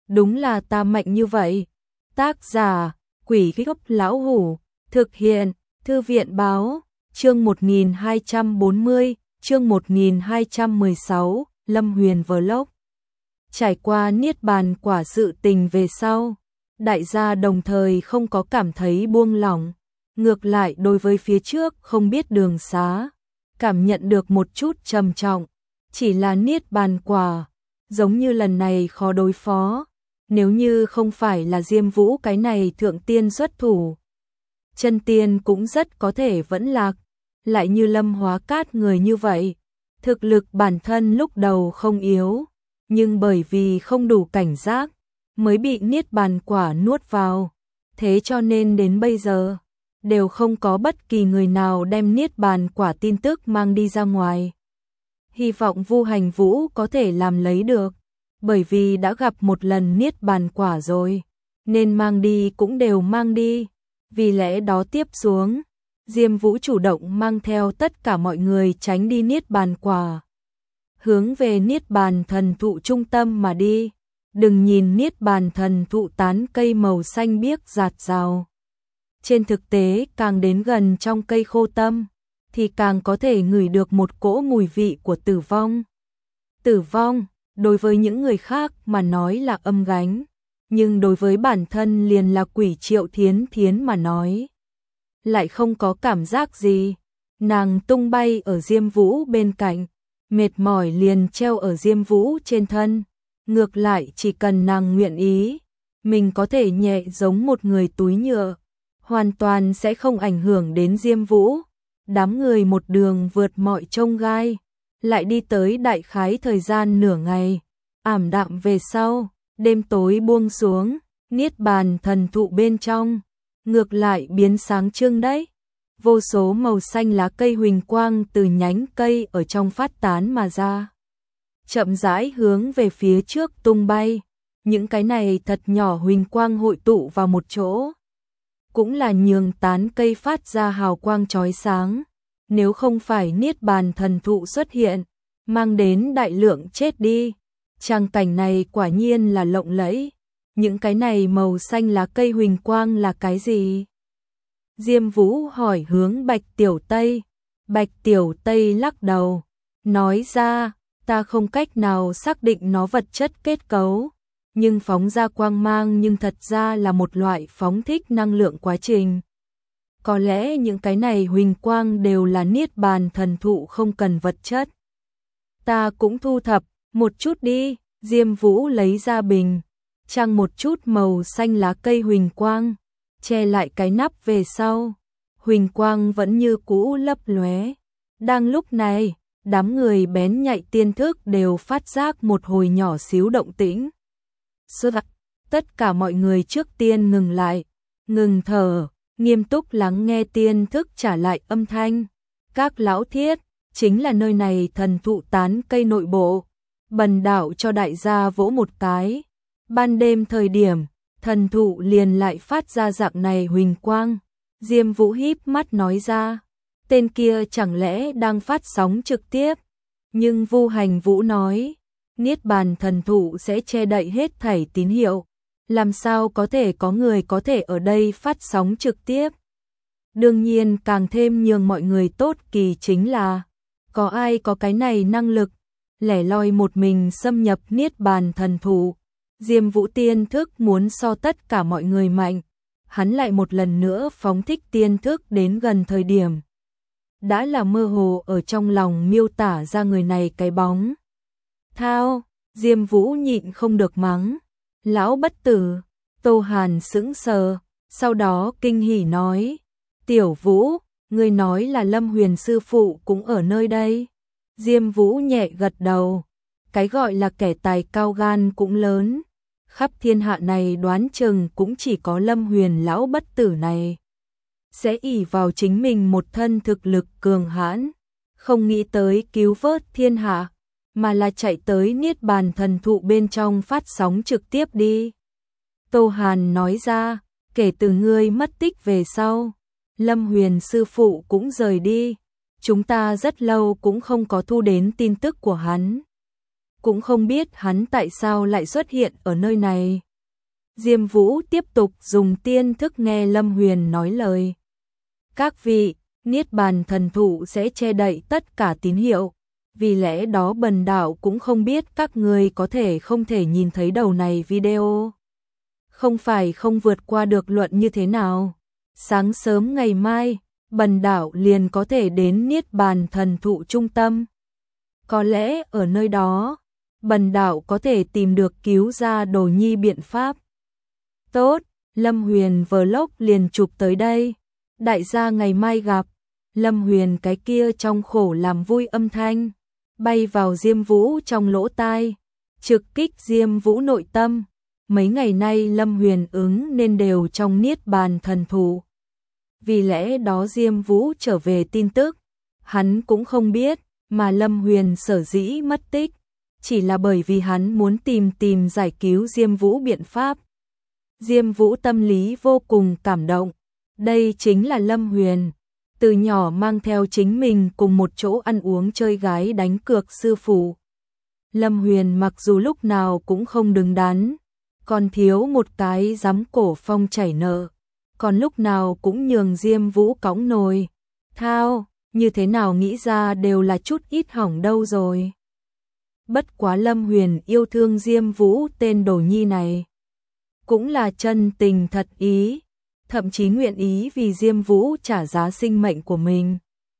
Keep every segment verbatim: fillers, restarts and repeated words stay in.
đúng là ta mạnh như vậy. Tác giả, Quỷ Gốc Lão Hủ, thực hiện, Thư viện Báo, chương một nghìn hai trăm bốn mươi, chương một nghìn hai trăm mười sáu, Lâm Huyền Vlog. Trải qua niết bàn quả sự tình về sau, đại gia đồng thời không có cảm thấy buông lỏng, ngược lại đối với phía trước không biết đường xá, cảm nhận được một chút trầm trọng, chỉ là niết bàn quả, giống như lần này khó đối phó, nếu như không phải là Diêm Vũ cái này thượng tiên xuất thủ, chân tiên cũng rất có thể vẫn lạc, lại như Lâm Hóa Cát người như vậy, thực lực bản thân lúc đầu không yếu, nhưng bởi vì không đủ cảnh giác, mới bị niết bàn quả nuốt vào, thế cho nên đến bây giờ, đều không có bất kỳ người nào đem niết bàn quả tin tức mang đi ra ngoài. Hy vọng Vu Hành Vũ có thể làm lấy được, bởi vì đã gặp một lần niết bàn quả rồi, nên mang đi cũng đều mang đi, vì lẽ đó tiếp xuống, Diêm Vũ chủ động mang theo tất cả mọi người tránh đi niết bàn quả, hướng về niết bàn thần thụ trung tâm mà đi. Đừng nhìn niết bàn thần thụ tán cây màu xanh biếc rạt rào. Trên thực tế càng đến gần trong cây khô tâm, thì càng có thể ngửi được một cỗ mùi vị của tử vong. Tử vong, đối với những người khác mà nói là âm gánh, nhưng đối với bản thân liền là quỷ Triệu Thiến Thiến mà nói, lại không có cảm giác gì. Nàng tung bay ở Diêm Vũ bên cạnh, mệt mỏi liền treo ở Diêm Vũ trên thân. Ngược lại chỉ cần nàng nguyện ý, mình có thể nhẹ giống một người túi nhựa, hoàn toàn sẽ không ảnh hưởng đến Diêm Vũ. Đám người một đường vượt mọi chông gai, lại đi tới đại khái thời gian nửa ngày, ảm đạm về sau, đêm tối buông xuống, niết bàn thần thụ bên trong, ngược lại biến sáng trưng đấy. Vô số màu xanh lá cây huỳnh quang từ nhánh cây ở trong phát tán mà ra, chậm rãi hướng về phía trước tung bay, những cái này thật nhỏ huỳnh quang hội tụ vào một chỗ, cũng là nhường tán cây phát ra hào quang chói sáng, nếu không phải niết bàn thần thụ xuất hiện, mang đến đại lượng chết đi. Trang cảnh này quả nhiên là lộng lẫy, những cái này màu xanh lá cây huỳnh quang là cái gì? Diêm Vũ hỏi hướng Bạch Tiểu Tây, Bạch Tiểu Tây lắc đầu, nói ra, ta không cách nào xác định nó vật chất kết cấu, nhưng phóng ra quang mang nhưng thật ra là một loại phóng thích năng lượng quá trình. Có lẽ những cái này huỳnh quang đều là niết bàn thần thụ không cần vật chất. Ta cũng thu thập một chút đi. Diêm Vũ lấy ra bình, trang một chút màu xanh lá cây huỳnh quang, che lại cái nắp về sau. Huỳnh quang vẫn như cũ lấp lóe. Đang lúc này, đám người bén nhạy tiên thức đều phát giác một hồi nhỏ xíu động tĩnh. Sơ tất cả mọi người trước tiên ngừng lại, ngừng thở, nghiêm túc lắng nghe tiên thức trả lại âm thanh. Các lão thiết, chính là nơi này thần thụ tán cây nội bộ. Bần đạo cho đại gia vỗ một cái. Ban đêm thời điểm, thần thụ liền lại phát ra dạng này huỳnh quang. Diêm Vũ híp mắt nói ra, tên kia chẳng lẽ đang phát sóng trực tiếp. Nhưng Vu Hành Vũ nói, niết bàn thần thụ sẽ che đậy hết thảy tín hiệu, làm sao có thể có người có thể ở đây phát sóng trực tiếp. Đương nhiên càng thêm nhường mọi người tốt kỳ chính là, có ai có cái này năng lực, lẻ loi một mình xâm nhập niết bàn thần thụ. Diêm Vũ tiên thức muốn so tất cả mọi người mạnh, hắn lại một lần nữa phóng thích tiên thức đến gần thời điểm. Đã là mơ hồ ở trong lòng miêu tả ra người này cái bóng. Thao, Diêm Vũ nhịn không được mắng. Lão bất tử, Tô Hàn sững sờ, sau đó kinh hỉ nói. Tiểu Vũ, ngươi nói là Lâm Huyền sư phụ cũng ở nơi đây. Diêm Vũ nhẹ gật đầu, cái gọi là kẻ tài cao gan cũng lớn. Khắp thiên hạ này đoán chừng cũng chỉ có Lâm Huyền lão bất tử này sẽ ỷ vào chính mình một thân thực lực cường hãn, không nghĩ tới cứu vớt thiên hạ, mà là chạy tới niết bàn thần thụ bên trong phát sóng trực tiếp đi. Tô Hàn nói ra, kể từ ngươi mất tích về sau, Lâm Huyền sư phụ cũng rời đi, chúng ta rất lâu cũng không có thu đến tin tức của hắn. cũng không biết hắn tại sao lại xuất hiện ở nơi này. Diêm Vũ tiếp tục dùng tiên thức nghe Lâm Huyền nói lời. Các vị, Niết Bàn thần thụ sẽ che đậy tất cả tín hiệu, vì lẽ đó bần đạo cũng không biết các người có thể không thể nhìn thấy đầu này video. Không phải không vượt qua được luận như thế nào. Sáng sớm ngày mai, bần đạo liền có thể đến Niết Bàn thần thụ trung tâm. Có lẽ ở nơi đó, bần đạo có thể tìm được cứu ra Đồ Nhi biện pháp. Tốt, Lâm Huyền vlog liền chụp tới đây. Đại gia ngày mai gặp. Lâm Huyền cái kia trong khổ làm vui âm thanh, bay vào Diêm Vũ trong lỗ tai, trực kích Diêm Vũ nội tâm. Mấy ngày nay Lâm Huyền ứng nên đều trong Niết Bàn thần thụ. Vì lẽ đó Diêm Vũ trở về tin tức, hắn cũng không biết, mà Lâm Huyền sở dĩ mất tích, chỉ là bởi vì hắn muốn tìm tìm giải cứu Diêm Vũ biện pháp. Diêm Vũ tâm lý vô cùng cảm động, đây chính là Lâm Huyền, từ nhỏ mang theo chính mình cùng một chỗ ăn uống chơi gái đánh cược sư phụ. Lâm Huyền mặc dù lúc nào cũng không đứng đắn, còn thiếu một cái giám cổ phong chảy nợ, còn lúc nào cũng nhường Diêm Vũ cõng nồi. Thao, như thế nào nghĩ ra đều là chút ít hỏng đâu rồi. Bất quá Lâm Huyền yêu thương Diêm Vũ tên Đồ Nhi này, cũng là chân tình thật ý, thậm chí nguyện ý vì Diêm Vũ trả giá sinh mệnh của mình.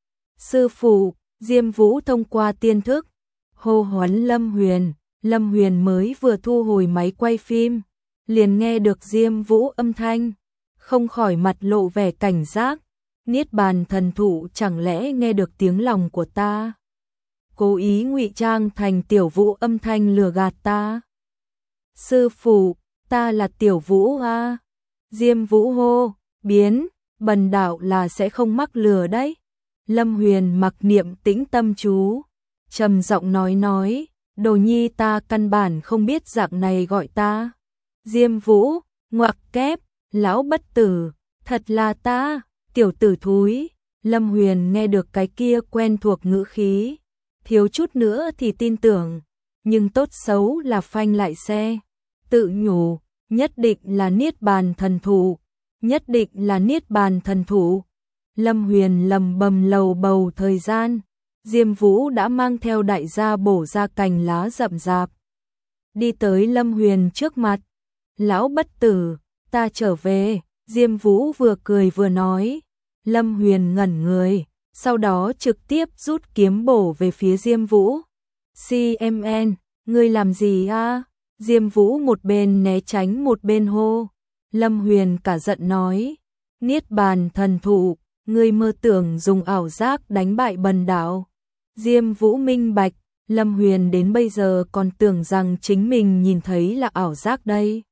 Sư phụ, Diêm Vũ thông qua tiên thức, hô hoán Lâm Huyền, Lâm Huyền mới vừa thu hồi máy quay phim, liền nghe được Diêm Vũ âm thanh, không khỏi mặt lộ vẻ cảnh giác. Niết Bàn thần thụ chẳng lẽ nghe được tiếng lòng của ta? Cố ý ngụy trang thành Tiểu Vũ âm thanh lừa gạt ta. Sư phụ, ta là Tiểu Vũ a. Diêm Vũ hô, biến, bần đạo là sẽ không mắc lừa đấy. Lâm Huyền mặc niệm tĩnh tâm chú, trầm giọng nói nói, Đồ Nhi ta căn bản không biết dạng này gọi ta. Diêm Vũ, ngoặc kép, lão bất tử, thật là ta, tiểu tử thúi. Lâm Huyền nghe được cái kia quen thuộc ngữ khí, thiếu chút nữa thì tin tưởng, nhưng tốt xấu là phanh lại xe, tự nhủ, nhất định là Niết Bàn thần thụ, nhất định là Niết Bàn thần thụ. Lâm Huyền lầm bầm lầu bầu thời gian, Diêm Vũ đã mang theo đại gia bổ ra cành lá rậm rạp, đi tới Lâm Huyền trước mặt. Lão bất tử, ta trở về. Diêm Vũ vừa cười vừa nói. Lâm Huyền ngẩn người, sau đó trực tiếp rút kiếm bổ về phía Diêm Vũ. xê em en, ngươi làm gì a? Diêm Vũ một bên né tránh một bên hô. Lâm Huyền cả giận nói, Niết Bàn thần thụ, ngươi mơ tưởng dùng ảo giác đánh bại bần đạo. Diêm Vũ minh bạch, Lâm Huyền đến bây giờ còn tưởng rằng chính mình nhìn thấy là ảo giác đây.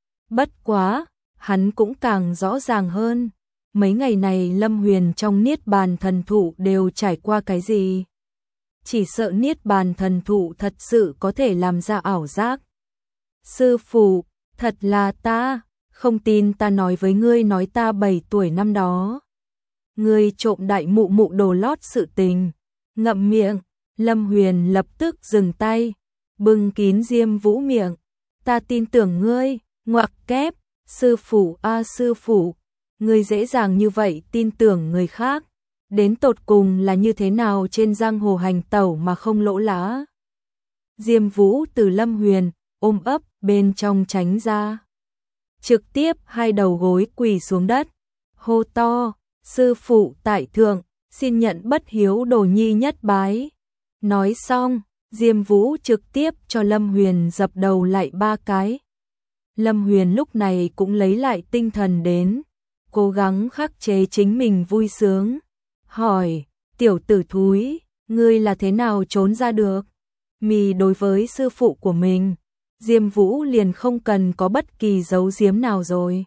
Bất quá, hắn cũng càng rõ ràng hơn, mấy ngày này Lâm Huyền trong Niết Bàn thần thụ đều trải qua cái gì. Chỉ sợ Niết Bàn thần thụ thật sự có thể làm ra ảo giác. Sư phụ, thật là ta, không tin ta nói với ngươi, nói ta bảy tuổi năm đó. Ngươi trộm đại mụ mụ đồ lót sự tình. Ngậm miệng, Lâm Huyền lập tức dừng tay, bưng kín Diêm Vũ miệng. Ta tin tưởng ngươi, ngoặc kép, sư phụ a à, sư phụ, ngươi dễ dàng như vậy tin tưởng người khác, đến tột cùng là như thế nào trên giang hồ hành tẩu mà không lỗ lá. Diêm Vũ từ Lâm Huyền ôm ấp bên trong tránh ra, trực tiếp hai đầu gối quỳ xuống đất, hô to, sư phụ tại thượng, xin nhận bất hiếu Đồ Nhi nhất bái. Nói xong, Diêm Vũ trực tiếp cho Lâm Huyền dập đầu lại ba cái. Lâm Huyền lúc này cũng lấy lại tinh thần đến, cố gắng khắc chế chính mình vui sướng, hỏi, tiểu tử thúi, ngươi là thế nào trốn ra được? Mì đối với sư phụ của mình, Diêm Vũ liền không cần có bất kỳ giấu giếm nào rồi.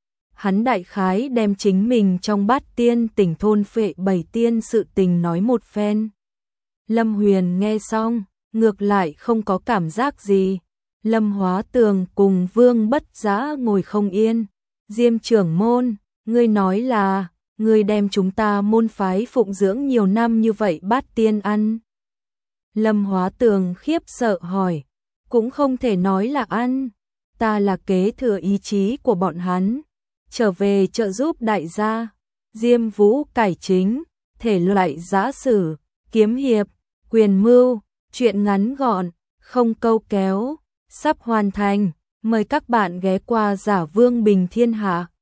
Hắn đại khái đem chính mình trong Bát Tiên Tỉnh thôn phệ bảy tiên sự tình nói một phen. Lâm Huyền nghe xong, ngược lại không có cảm giác gì. Lâm Hóa Tường cùng Vương Bất Dã ngồi không yên. Diêm trưởng môn, ngươi nói là, ngươi đem chúng ta môn phái phụng dưỡng nhiều năm như vậy Bát Tiên ăn. Lâm Hóa Tường khiếp sợ hỏi, cũng không thể nói là ăn, ta là kế thừa ý chí của bọn hắn, trở về trợ giúp đại gia. Diêm Vũ cải chính, thể loại giã sử, kiếm hiệp, quyền mưu, truyện ngắn gọn, không câu kéo, sắp hoàn thành, mời các bạn ghé qua Giả Vương Bình Thiên Hạ.